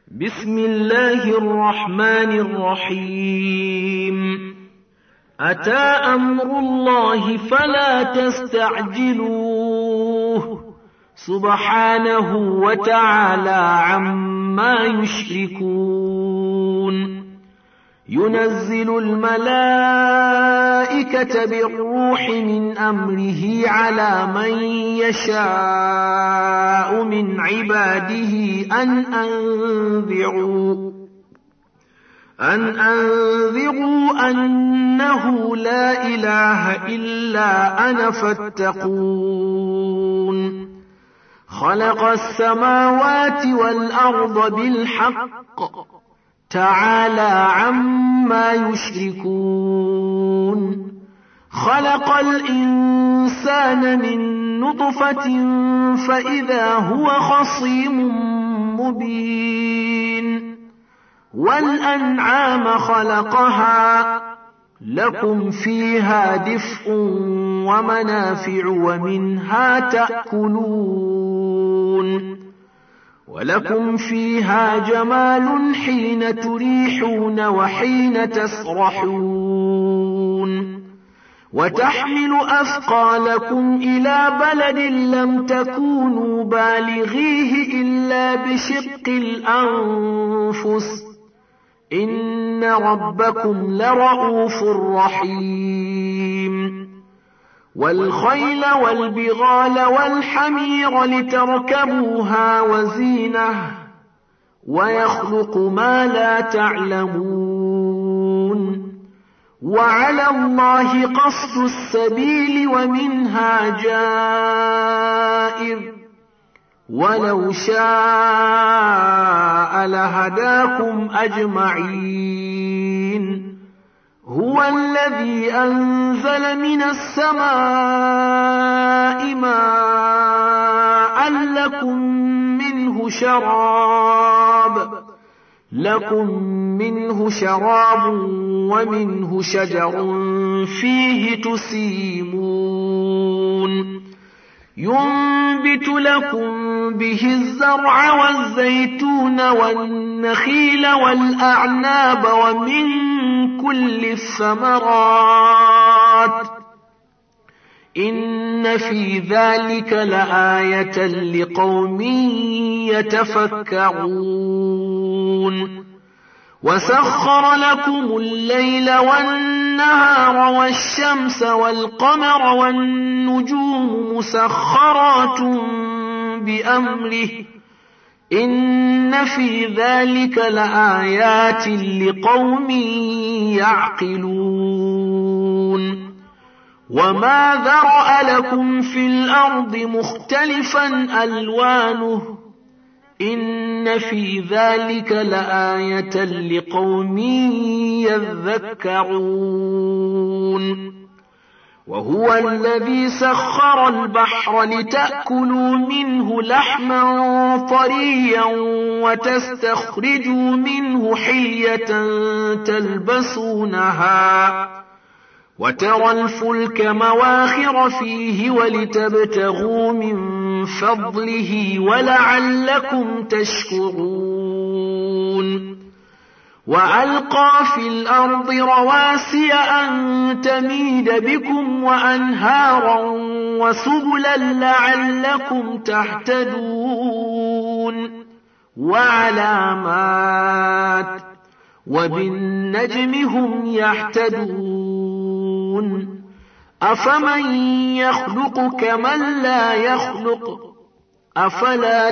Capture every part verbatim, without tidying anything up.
بسم الله الرحمن الرحيم أتى أمر الله فلا تستعجلوه سبحانه وتعالى عما يشركون ينزل الملائكة بالروح من أمره على من يشاء من عباده أن أنذروا أن أنذروا أنه لا إله إلا أنا فاتقون خلق السماوات والأرض بالحق تعالى عما يشركون خلق الإنسان من نطفة فإذا هو خصيم مبين والأنعام خلقها لكم فيها دفء ومنافع ومنها تأكلون ولكم فيها جمال حين تريحون وحين تسرحون وتحمل أثقالكم إلى بلد لم تكونوا بالغيه إلا بشق الأنفس إن ربكم لرؤوف رحيم والخيل والبغال والحمير لتركبوها وزينة ويخلق ما لا تعلمون وعلى الله قصد السبيل ومنها جائر ولو شاء لهداكم أجمعين هو الذي أنزل من السماء ماء لكم منه شراب لكم منه شراب ومنه شجر فيه تسيمون ينبت لكم به الزرع والزيتون والنخيل والأعناب ومن كل الثمرات إن في ذلك لآية لقوم يتفكرون وسخر لكم الليل والنهار والشمس والقمر والنجوم مسخرات بأمره إن في ذلك لآيات لقوم يعقلون وما ذرأ لكم في الأرض مختلفا ألوانه إن في ذلك لآية لقوم يذكرون وهو الذي سخر البحر لتأكلوا منه لحما طريا وتستخرجوا منه حلية تلبسونها وترى الفلك مواخر فيه ولتبتغوا من فضله ولعلكم تشكرون وألقى في الأرض رواسي أن تميد بكم وأنهارا وسبلا لعلكم تهتدون وعلامات وبالنجم هم يهتدون أفمن يخلق كمن لا يخلق أفلا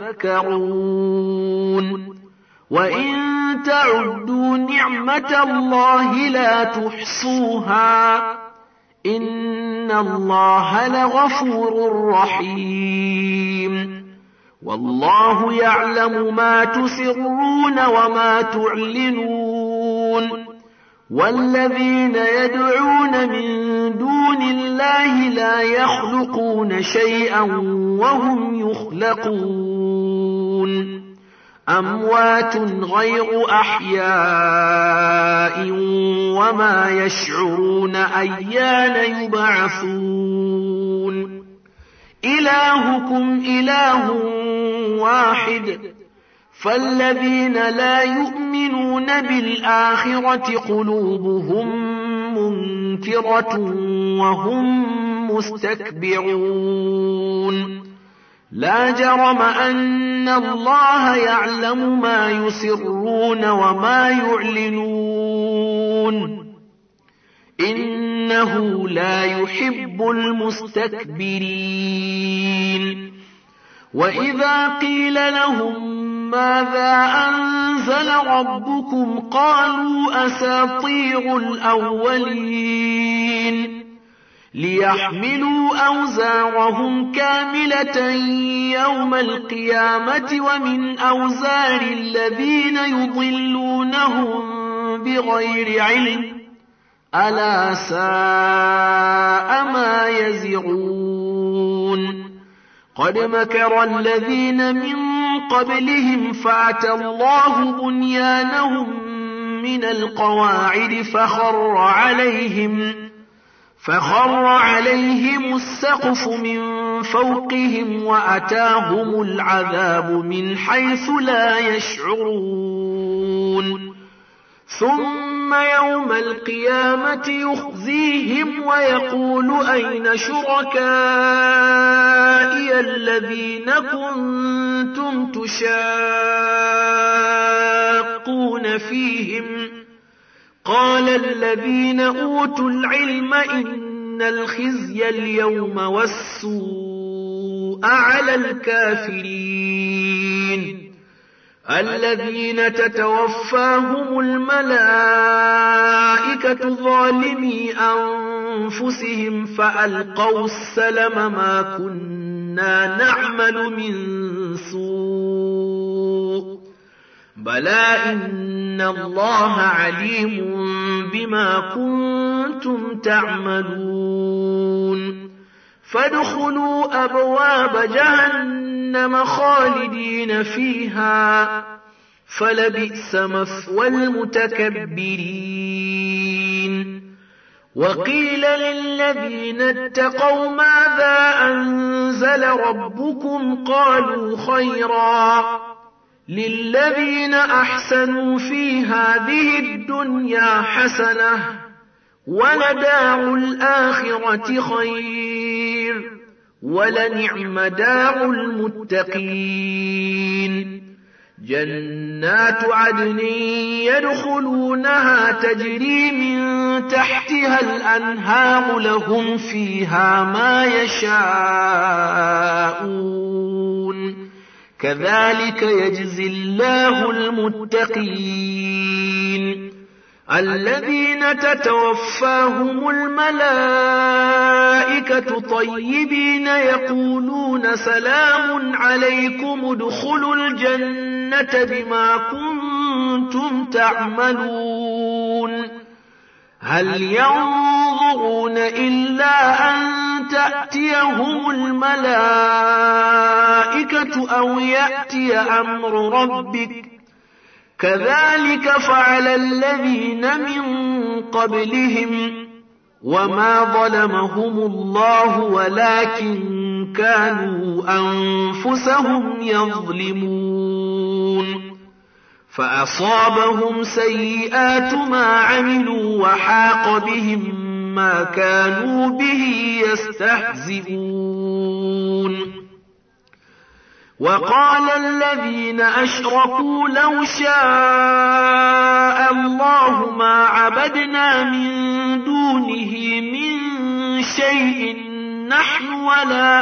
تذكرون وإن تعدوا نعمة الله لا تحصوها إن الله لغفور رحيم والله يعلم ما تسرون وما تعلنون والذين يدعون من دون الله لا يخلقون شيئا وهم يخلقون أموات غير أحياء وما يشعرون أيان يبعثون إلهكم إله واحد فالذين لا يؤمنون بالآخرة قلوبهم منكرة وهم مستكبرون لا جرم أن الله يعلم ما يسرون وما يعلنون إنه لا يحب المستكبرين وإذا قيل لهم ماذا أنزل ربكم قالوا أساطير الأولين ليحملوا أوزارهم كاملة يوم القيامة ومن أوزار الذين يضلونهم بغير علم ألا ساء ما يزرون قد مكر الذين من قبلهم فأتى الله بنيانهم من القواعد فخر عليهم فخر عليهم السقف من فوقهم وأتاهم العذاب من حيث لا يشعرون ثم يوم القيامة يخزيهم ويقول أين شركائي الذين كنتم تشاقون فيهم قال الذين أوتوا العلم إن الخزي اليوم والسوء على الكافرين الذين تتوفاهم الملائكة ظالمي أنفسهم فألقوا السلم ما كنا نعمل من سوء بلى إن الله عليم بما كنتم تعملون فادخلوا أبواب جهنم خالدين فيها فلبئس مثوى المتكبرين وقيل للذين اتقوا ماذا أنزل ربكم قالوا خيرا للذين أحسنوا في هذه الدنيا حسنة ولدار الآخرة خير ولنعم دار المتقين جنات عدن يدخلونها تجري من تحتها الأنهار لهم فيها ما يشاءون كذلك يجزي الله المتقين الذين تتوفاهم الملائكة طيبين يقولون سلام عليكم ادخلوا الجنة بما كنتم تعملون هل ينظرون إلا أن تأتيهم الملائكة أو يأتي أمر ربك كذلك فعل الذين من قبلهم وما ظلمهم الله ولكن كانوا أنفسهم يظلمون فأصابهم سيئات ما عملوا وحاق بهم ما كانوا به يستهزئون وقال الذين أشركوا لو شاء الله ما عبدنا من دونه من شيء نحن ولا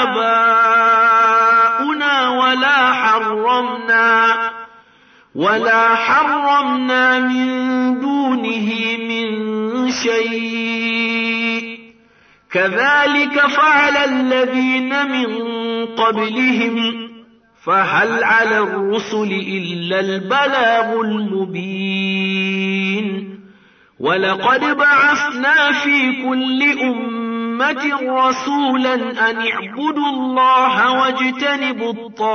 آباؤنا ولا حرمنا ولا حرمنا من دونه من شيء كذلك فعل الذين من قبلهم فهل على الرسل إلا البلاغ المبين ولقد بعثنا في كل أمة رسولا أن اعبدوا الله واجتنبوا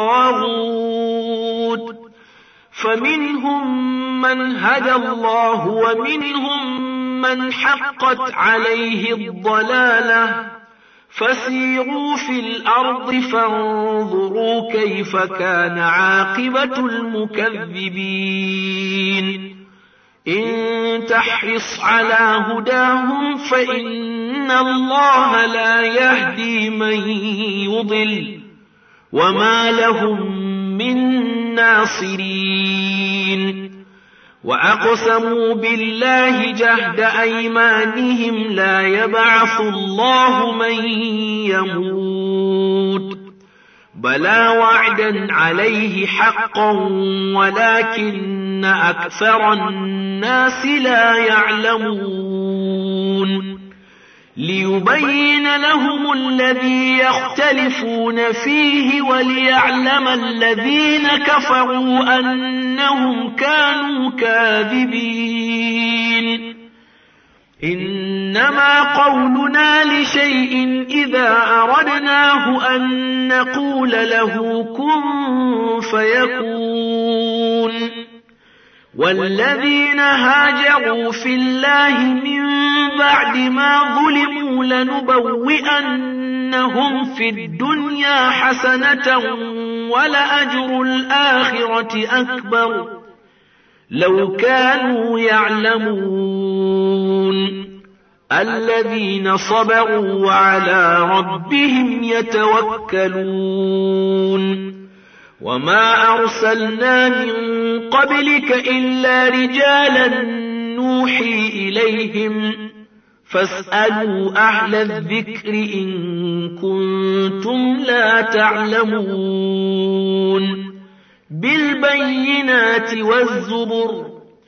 الطاغوت فمنهم من هدى الله ومنهم من حقت عليه الضلالة فسيروا في الأرض فانظروا كيف كان عاقبة المكذبين إن تحرص على هداهم فإن الله لا يهدي من يضل وما لهم من ناصرين وأقسموا بالله جهد أيمانهم لا يبعث الله من يموت بلى وعدا عليه حقا ولكن أكثر الناس لا يعلمون ليبين لهم الذي يختلفون فيه وليعلم الذين كفروا أنهم كانوا كاذبين إنما قولنا لشيء إذا أردناه أن نقول له كن فيكون والذين هاجروا في الله من بعد ما ظلموا لنبوئنهم في الدنيا حسنة ولأجر الآخرة أكبر لو كانوا يعلمون الذين صبروا وعلى ربهم يتوكلون وما أرسلنا من قبلك إلا رجالا نوحي إليهم فاسألوا أهل الذكر إن كنتم لا تعلمون بالبينات والزبر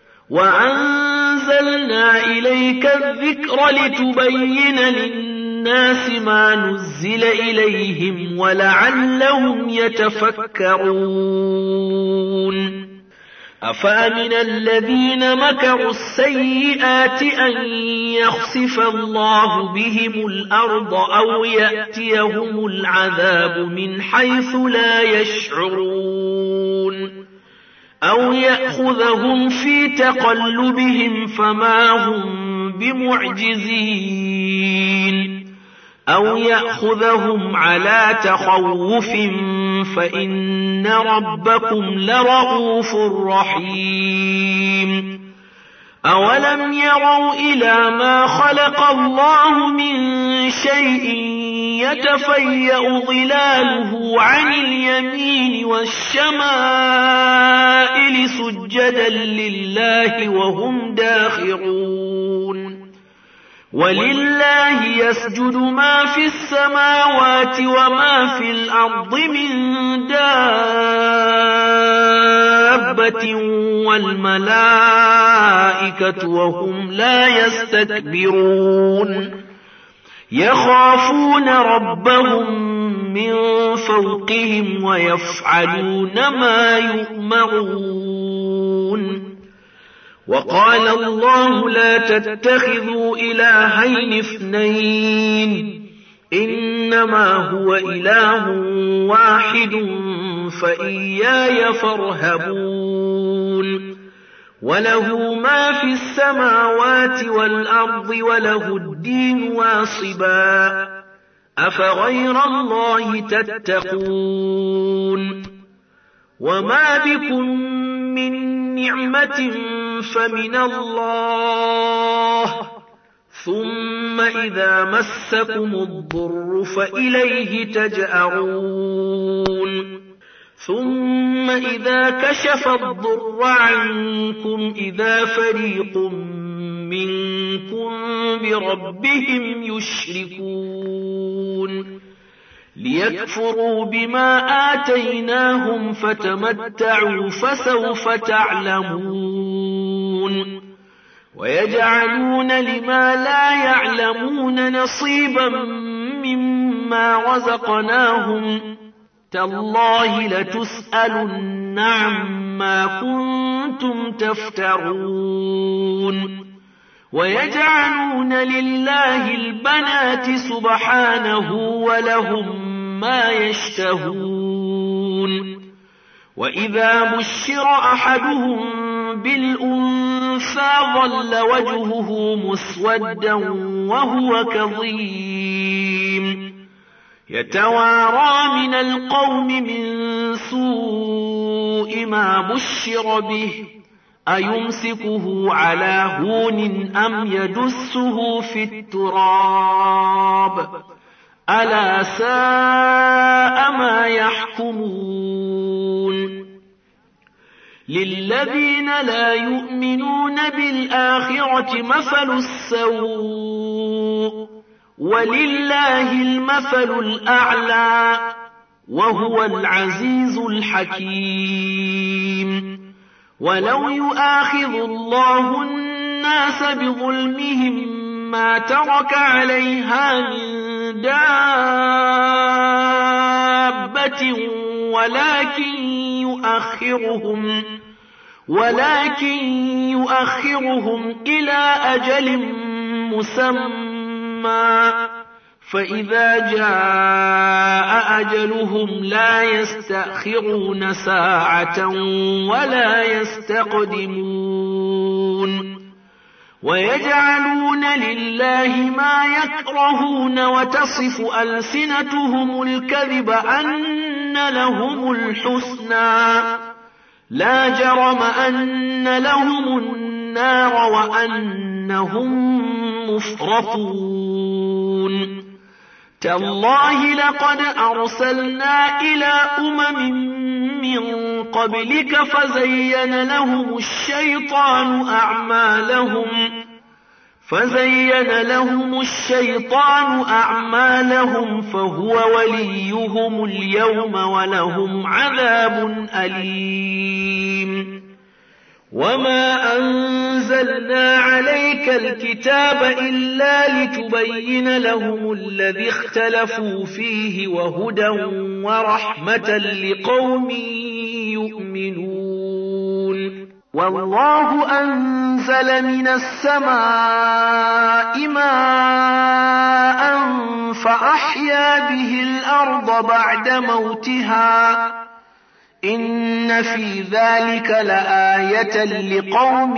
وأنزلنا إليك الذكر لتبين للناس ما نزل إليهم ولعلهم يتفكرون أفأمن الذين مكروا السيئات أن يخسف الله بهم الأرض أو يأتيهم العذاب من حيث لا يشعرون أو يأخذهم في تقلبهم فما هم بمعجزين أو يأخذهم على تخوف فإن ربكم لرؤوف رحيم أولم يروا إلى ما خلق الله من شيء يتفيأ ظلاله عن اليمين والشمائل سجدا لله وهم داخرون ولله يسجد ما في السماوات وما في الأرض من دابة والملائكة وهم لا يستكبرون يخافون ربهم من فوقهم ويفعلون ما يؤمرون وقال الله لا تتخذوا إلهين اثنين إنما هو إله واحد فإياي فارهبون وله ما في السماوات والأرض وله الدين واصبا أفغير الله تتقون وما بكم من نعمة فمن الله ثم إذا مسكم الضر فإليه تجأرون ثم إذا كشف الضر عنكم إذا فريق منكم بربهم يشركون ليكفروا بما آتيناهم فتمتعوا فسوف تعلمون ويجعلون لما لا يعلمون نصيبا مما رزقناهم تالله لتسألن عما كنتم تفترون ويجعلون لله البنات سبحانه ولهم ما يشتهون وإذا بشر أحدهم بالأنثى ظل وجهه مسودا وهو كظيم يتوارى من القوم من سوء ما بشر به أيمسكه على هون أم يدسه في التراب ألا ساء ما يحكمون للذين لا يؤمنون بالآخرة مثل السوء ولله المثل الأعلى وهو العزيز الحكيم ولو يؤاخذ الله الناس بظلمهم ما ترك عليها من دابة ولكن يؤخرهم ولكن يؤخرهم إلى أجل مسمى فإذا جاء أجلهم لا يستأخرون ساعة ولا يستقدمون ويجعلون لله ما يكرهون وتصف ألسنتهم الكذب أن لهم الحسنى لا جرم أن لهم النار وأنهم مفرطون تالله لقد أرسلنا إلى أمم من قبلك فزين لهم الشيطان أعمالهم فزين لهم الشيطان أعمالهم فهو وليهم اليوم ولهم عذاب أليم وما أنزلنا عليك الكتاب إلا لتبين لهم الذي اختلفوا فيه وهدى ورحمة لقوم يؤمنون والله أنزل من السماء ماء فأحيا به الأرض بعد موتها إن في ذلك لآية لقوم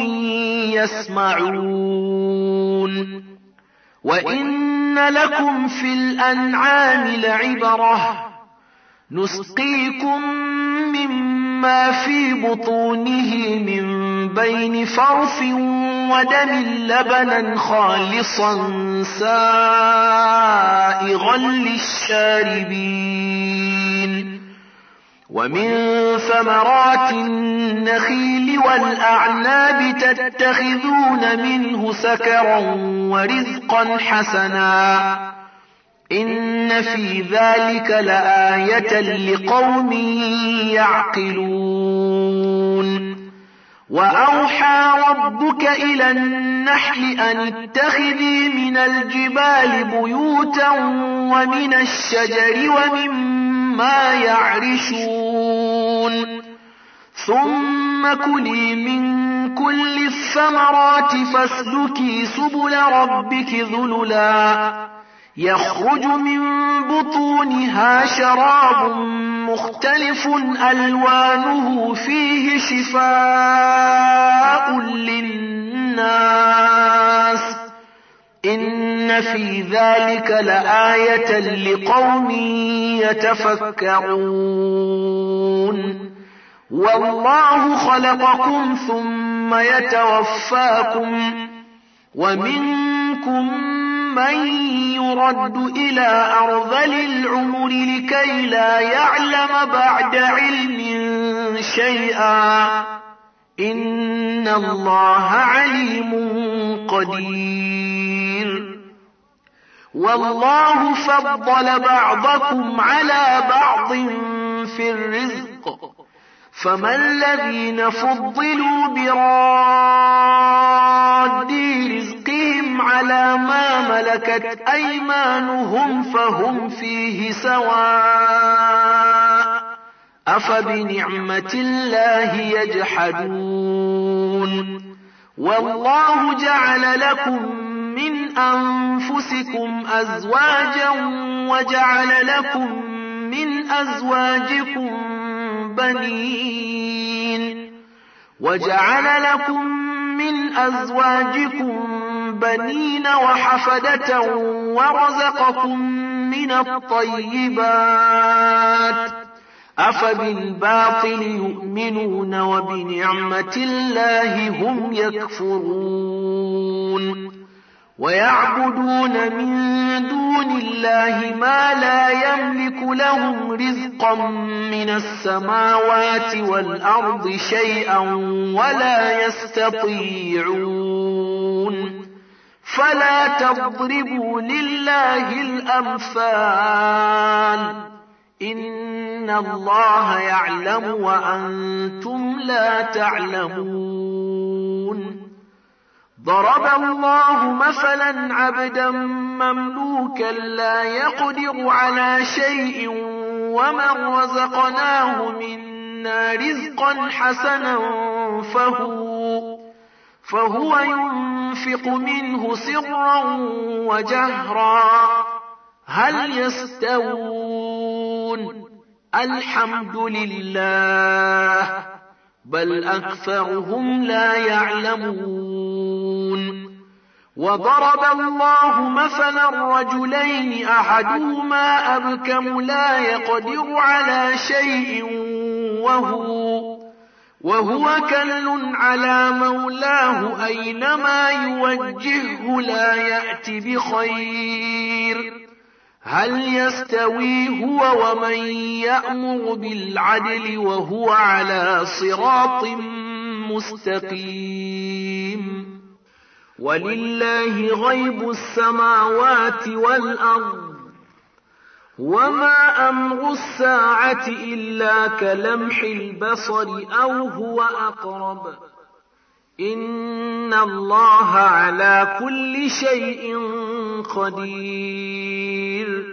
يسمعون وإن لكم في الأنعام لعبرة نسقيكم مما في بطونه من بين فرث ودم لبنا خالصا سائغا للشاربين ومن ثمرات النخيل والأعناب تتخذون منه سكرا ورزقا حسنا إن في ذلك لآية لقوم يعقلون وأوحى ربك إلى النحل أن اتخذي من الجبال بيوتا ومن الشجر ومما يعرشون ثم كلي من كل الثمرات فاسلكي سبل ربك ذللا يخرج من بطونها شراب مختلف ألوانه فيه شفاء للناس إن في ذلك لآية لقوم يتفكرون والله خلقكم ثم يتوفاكم ومنكم من يرد إلى أرذل العمر لكي لا يعلم بعد علم شيئا إن الله عليم قدير والله فضل بعضكم على بعض في الرزق فما الذين فضلوا براد رزقهم على ما ملكت أيمانهم فهم فيه سواء أفبنعمة الله يجحدون والله جعل لكم من أنفسكم أزواجا وجعل لكم من أزواجكم بنين وجعل لكم من أزواجكم بنين وحفدة ورزقكم من من الطيبات أفبالباطل يؤمنون وبنعمة الله هم يكفرون ويعبدون من دون الله ما لا يملك لهم رزقا من السماوات والأرض شيئا ولا يستطيعون فلا تضربوا لله الأمثال إن الله يعلم وأنتم لا تعلمون ضرب الله مثلا عبدا مملوكا لا يقدر على شيء ومن رزقناه منا رزقا حسنا فهو, فهو ينفق منه سرا وجهرا هل يستوون الحمد لله بل أكثرهم لا يعلمون وضرب الله مثلا رجلين أحدهما أبكم لا يقدر على شيء وهو, وهو كل على مولاه أينما يوجهه لا يأتي بخير هل يستوي هو ومن يأمر بالعدل وهو على صراط مستقيم ولله غيب السماوات والأرض وما أمر الساعة إلا كلمح البصر أو هو أقرب إن الله على كل شيء قدير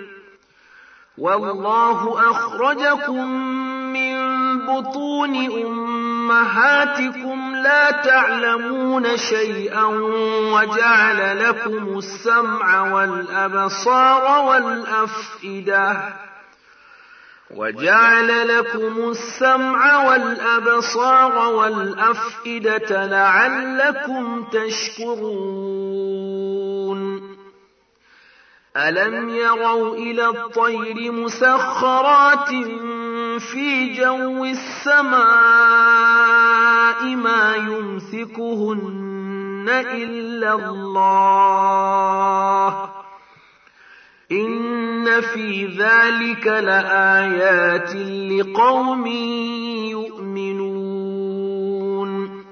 والله أخرجكم من بطون أمهاتكم لا تعلمون شيئا وجعل لكم السمع والأبصار والأفئدة وجعل لكم السمع والأبصار والأفئدة لعلكم تشكرون ألم يروا إلى الطير مسخرات في جو السماء ما يمسكهن إلا الله إن في ذلك لآيات لقوم يؤمنون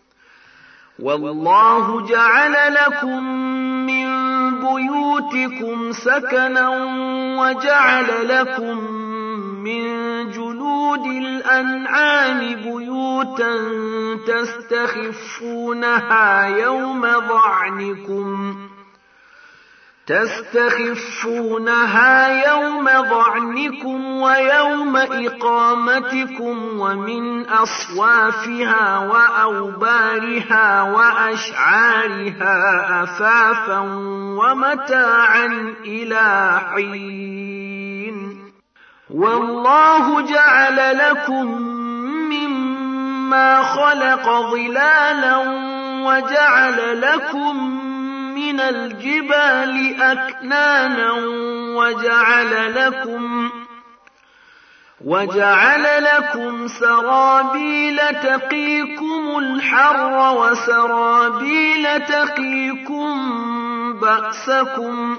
والله جعل لكم من بيوتكم سكنا وجعل لكم من جلود الأنعام بيوتا تستخفونها يوم ضعنكم تستخفونها يوم ضعنكم ويوم إقامتكم ومن أصوافها وأوبارها وأشعارها أثاثا ومتاعا إلى حين والله جعل لكم مما خلق ظلالا وجعل لكم من الجبال أكنانا وجعل لكم وجعل لكم سرابيل تقيكم الحر وسرابيل تقيكم بأسكم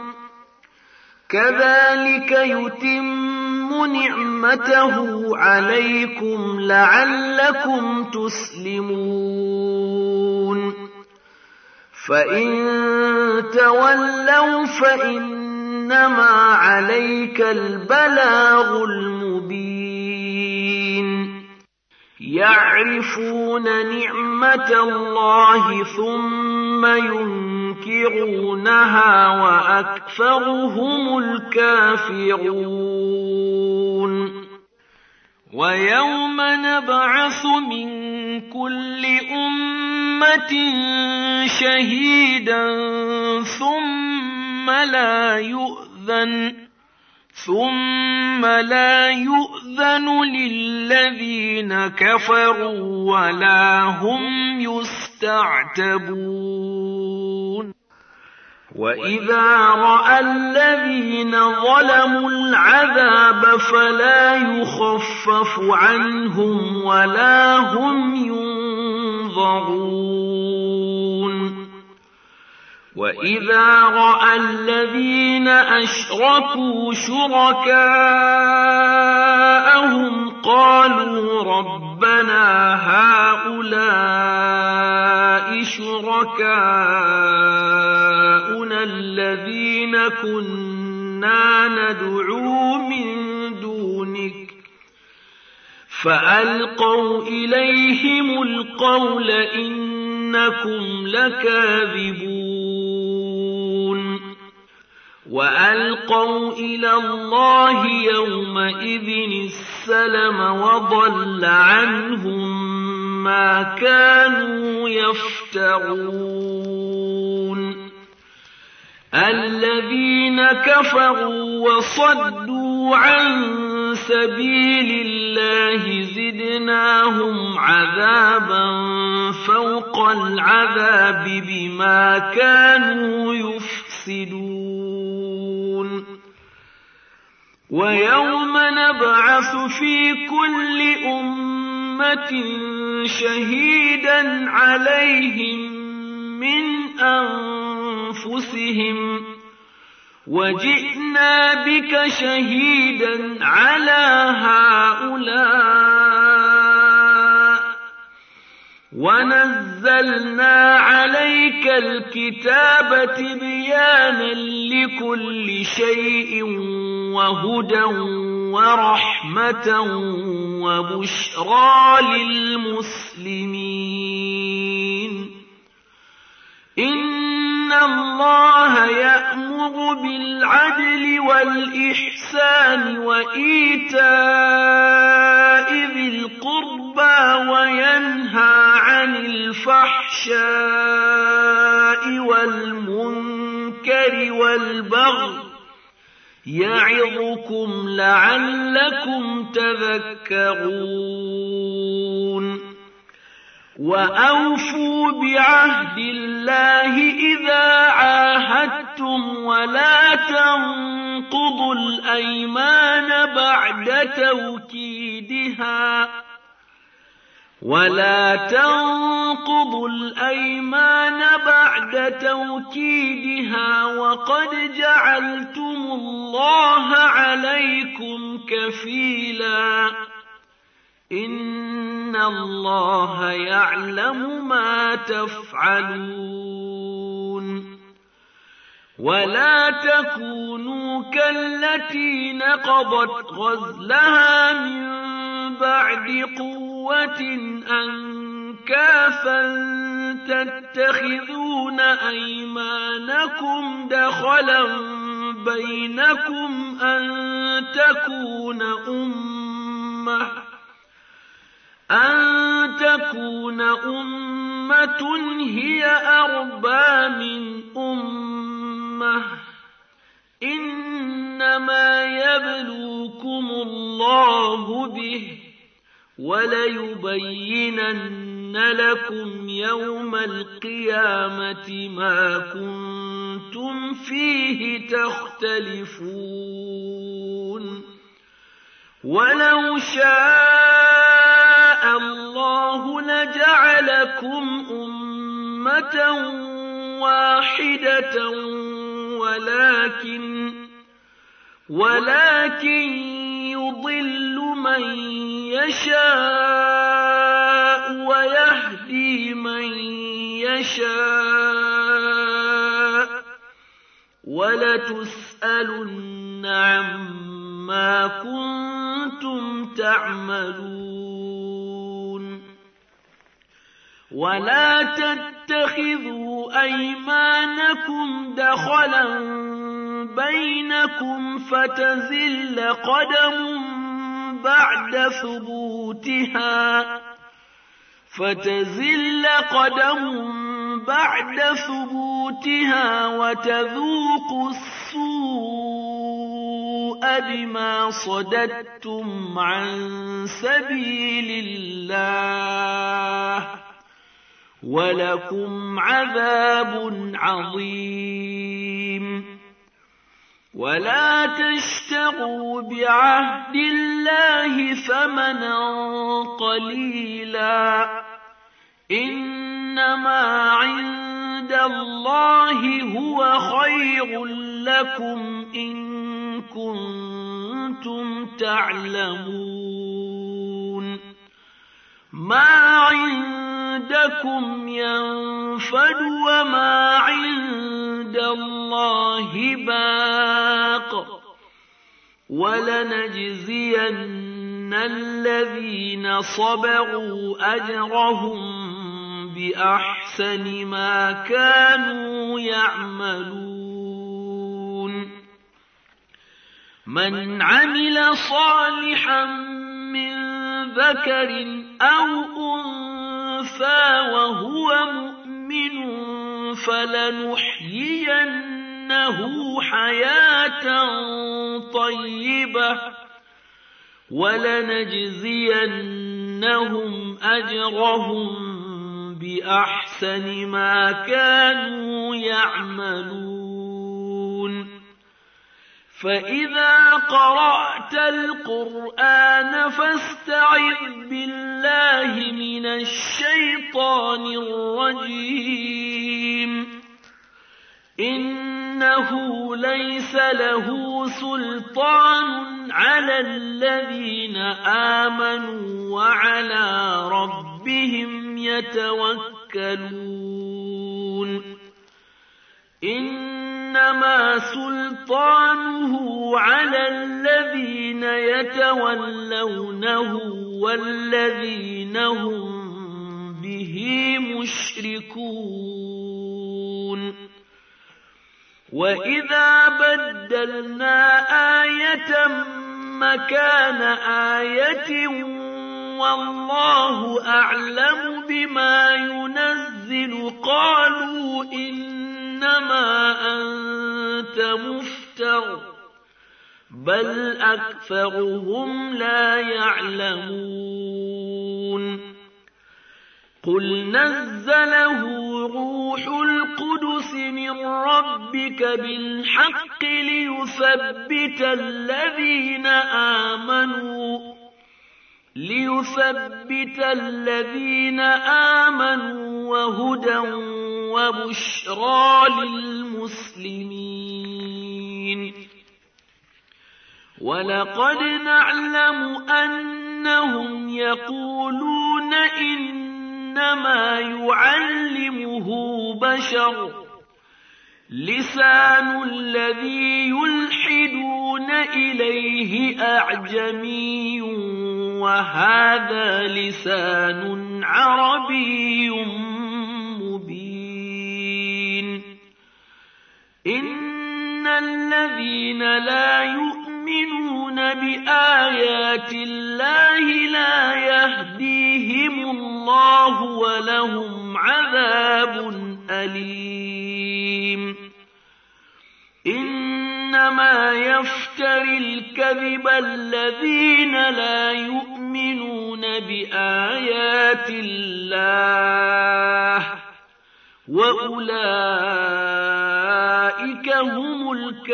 كذلك يتم نعمته عليكم لعلكم تسلمون فإن تولوا فإنما عليك البلاغ المبين يعرفون نعمة الله ثم ينكرونها وأكثرهم الكافرون ويوم نبعث من كل أمة شهيدا ثم لا يؤذن ثم لا يؤذن للذين كفروا ولا هم يستعتبون وإذا رأى الذين ظلموا العذاب فلا يخفف عنهم ولا هم ينظرون وإذا رأى الذين أشركوا شركاءهم قالوا ربنا هؤلاء شركاؤنا الذين كنا ندعو من دونك فألقوا إليهم القول إنكم لكاذبون وألقوا إلى الله يومئذ السلم وضل عنهم ما كانوا يفترون الذين كفروا وصدوا عن سبيل الله زدناهم عذابا فوق العذاب بما كانوا يفسدون ويوم نبعث في كل أمة شهيدا عليهم من أنفسهم وجئنا بك شهيدا على هؤلاء ونزلنا عليك الكتاب تبيانا لكل شيء وهدى ورحمة وبشرى للمسلمين إن الله يأمر بالعدل والإحسان وإيتاء ذي القربى وينهى عن الفحشاء والمنكر والبغي يعظكم لعلكم تذكرون وأوفوا بعهد الله إذا عاهدتم ولا تنقضوا الأيمان بعد توكيدها ولا تنقضوا الأيمان بعد توكيدها وقد جعلتم الله عليكم كفيلا إن الله يعلم ما تفعلون ولا تكونوا كالتي نقضت غزلها من بعد قوة أنكافا تتخذون أيمانكم دخلا بينكم أن تكون أمة أن تكون أمة هي أربى من أمة إنما يبلوكم الله به وليبينن لكم يوم القيامة ما كنتم فيه تختلفون ولو شاء الله لجعلكم أمة واحدة ولكن ولكن يضل من يشاء ويهدي من يشاء ولتسألن عما كنتم تعملون ولا تتخذوا أيمانكم دخلا بينكم فتزل قدم بعد ثبوتها فتزل قدم بعد ثبوتها وتذوقوا السوء بما صددتم عن سبيل الله ولكم عذاب عظيم. ولا تشتروا بعهد الله ثمنا قليلا، إنما عند الله هو خير لكم إن كنتم تعلمون. ما عندكم ينفد وما عند الله باق، ولنجزين الذين صبروا أجرهم بأحسن ما كانوا يعملون. من عمل صالحا من ذكر أو أنثى وهو مؤمن فلنحيينه حياة طيبة ولنجزينهم أجرهم بأحسن ما كانوا يعملون. فإذا قرأت القرآن فاستعذ بالله من الشيطان الرجيم، إنه ليس له سلطان على الذين آمنوا وعلى ربهم يتوكلون. إنما سلطانه على الذين يتولونه والذين هم به مشركون. وإذا بدلنا آية مكان آية والله أعلم بما ينزل قالوا إنما أنت مفتر بل أكثرهم لا يعلمون. قل نزله روح القدس من ربك بالحق ليثبت الذين آمنوا ليثبت الذين آمنوا وهدى وبشرى للمسلمين. ولقد نعلم أنهم يقولون إنما يعلمه بشر لسان الذي يلحدون إليه أعجمي وهذا لسان عربي مبين. إن الذين لا يؤمنون بآيات الله لا يهديهم الله ولهم عذاب أليم. إنما يفتري الكذب الذين لا يؤمنون بآيات الله وأولئك هم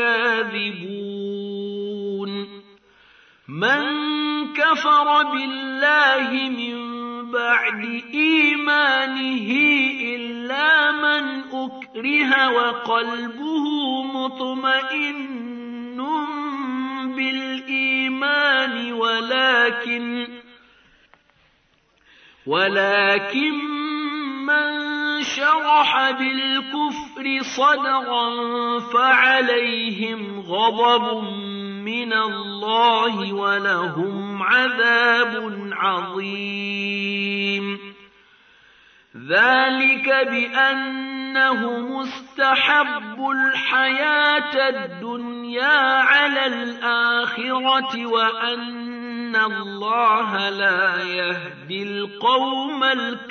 الكاذبون. من كفر بالله من بعد إيمانه إلا من أكره وقلبه مطمئن بالإيمان ولكن ولكن من شرح بالكفر صدرا فعليهم غضب من الله ولهم عذاب عظيم. ذلك بأنهم استحبوا الحياة الدنيا على الآخرة وأن الله لا يهدي القوم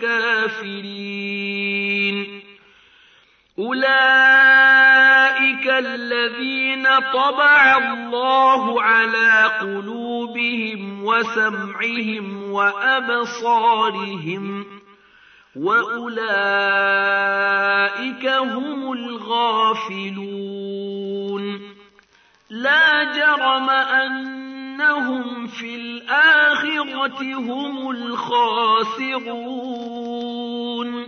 الكافرين. أولئك الذين طبع الله على قلوبهم وسمعهم وأبصارهم وأولئك هم الغافلون لا جرم أنهم في الآخرة هم الخاسرون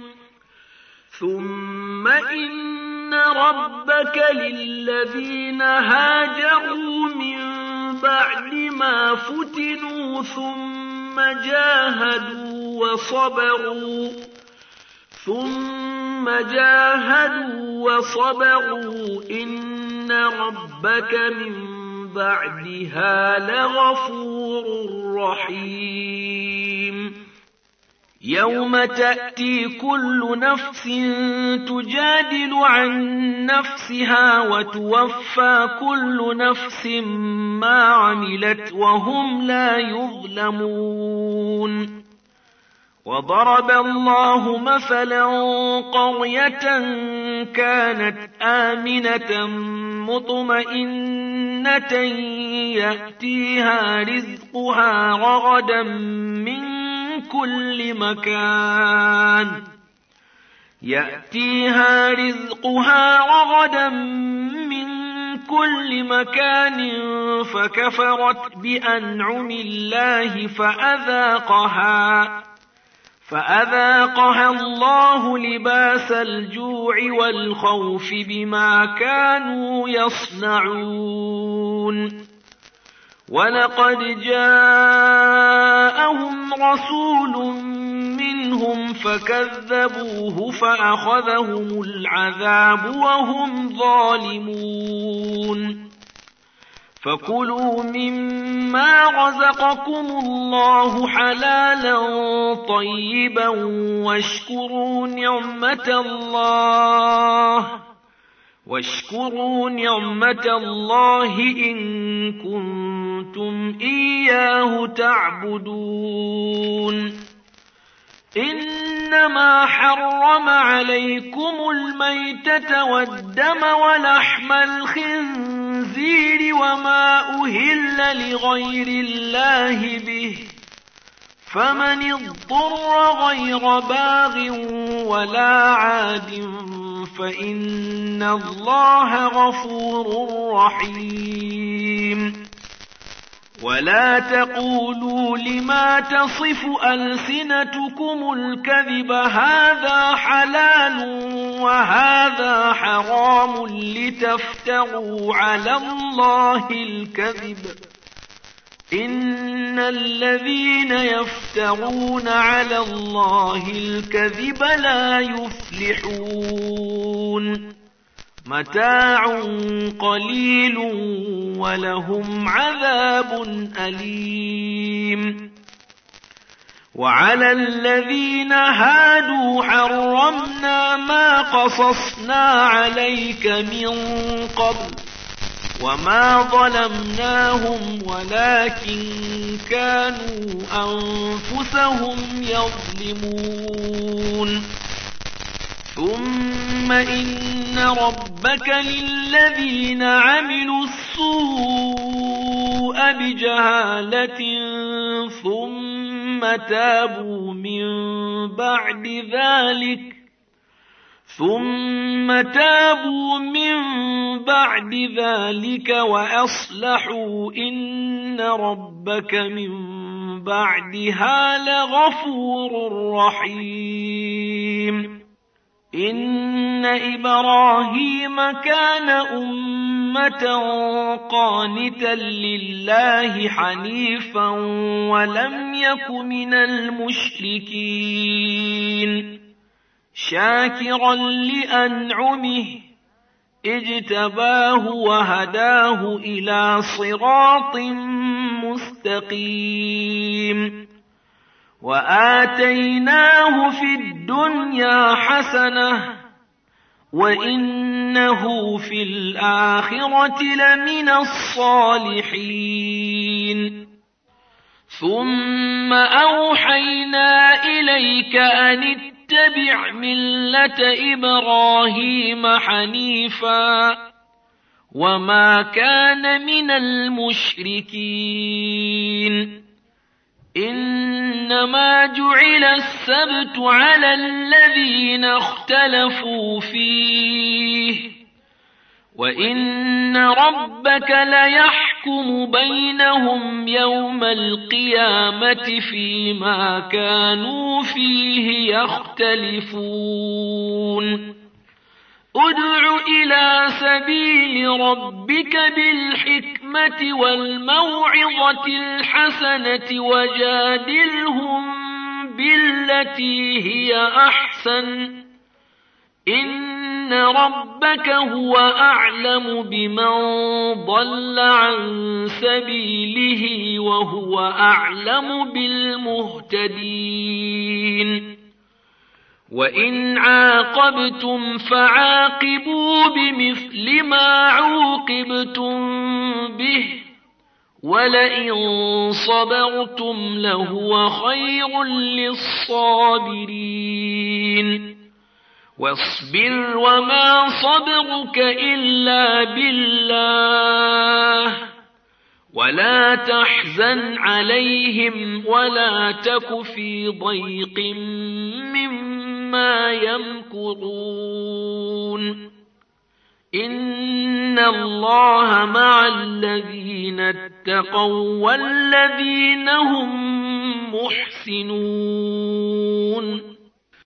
ثم إن ربك للذين هاجروا من بعد ما فتنوا ثم جاهدوا وصبروا ثم جاهدوا وصبروا إن ربك من بعدها لغفور رحيم يوم تأتي كل نفس تجادل عن نفسها وتوفى كل نفس ما عملت وهم لا يظلمون وضرب الله مثلا قرية كانت آمنة مطمئنة يأتيها رزقها رغدا من كل مكان يأتيها رزقها رغدا من كل مكان فكفرت بأنعم الله فأذاقها فأذاقها الله لباس الجوع والخوف بما كانوا يصنعون ولقد جاءهم رسول منهم فكذبوه فأخذهم العذاب وهم ظالمون فكلوا مما رزقكم الله حلالا طيبا واشكروا نعمة الله واشكروا نعمة الله إن كنتم إياه تعبدون إنما حرم عليكم الميتة والدم ولحم الخنزير وما أهل لغير الله به فمن اضطر غير باغ ولا عاد فإن الله غفور رحيم ولا تقولوا لما تصف ألسنتكم الكذب هذا حلال وهذا حرام لتفتروا على الله الكذب إن الذين يفترون على الله الكذب لا يفلحون متاع قليل ولهم عذاب أليم وعلى الذين هادوا حرمنا ما قصصنا عليك من قبل وما ظلمناهم ولكن كانوا أنفسهم يظلمون ثم إن ربك للذين عملوا السوء بجهالة ثم تابوا من بعد ذلك ثم تابوا من بعد ذلك وأصلحوا إن ربك من بعدها لغفور رحيم إن إبراهيم كان أمة قانتا لله حنيفا ولم يك من المشركين شاكرا لأنعمه اجتباه وهداه إلى صراط مستقيم وآتيناه في الدنيا حسنة وإنه في الآخرة لمن الصالحين ثم أوحينا إليك أن اتبع ملة إبراهيم حنيفا وما كان من المشركين إنما جعل السبت على الذين اختلفوا فيه وإن ربك ليحكم بينهم يوم القيامة فيما كانوا فيه يختلفون ادع إلى سبيل ربك بالحكمة والموعظة الحسنة وجادلهم بالتي هي أحسن إن ربك هو أعلم بمن ضل عن سبيله وهو أعلم بالمهتدين وإن عاقبتم فعاقبوا بمثل ما عوقبتم به ولئن صبرتم لهو خير للصابرين واصبر وما صبرك إلا بالله ولا تحزن عليهم ولا تك في ضيق مما يمكرون إن الله مع الذين اتقوا والذين هم محسنون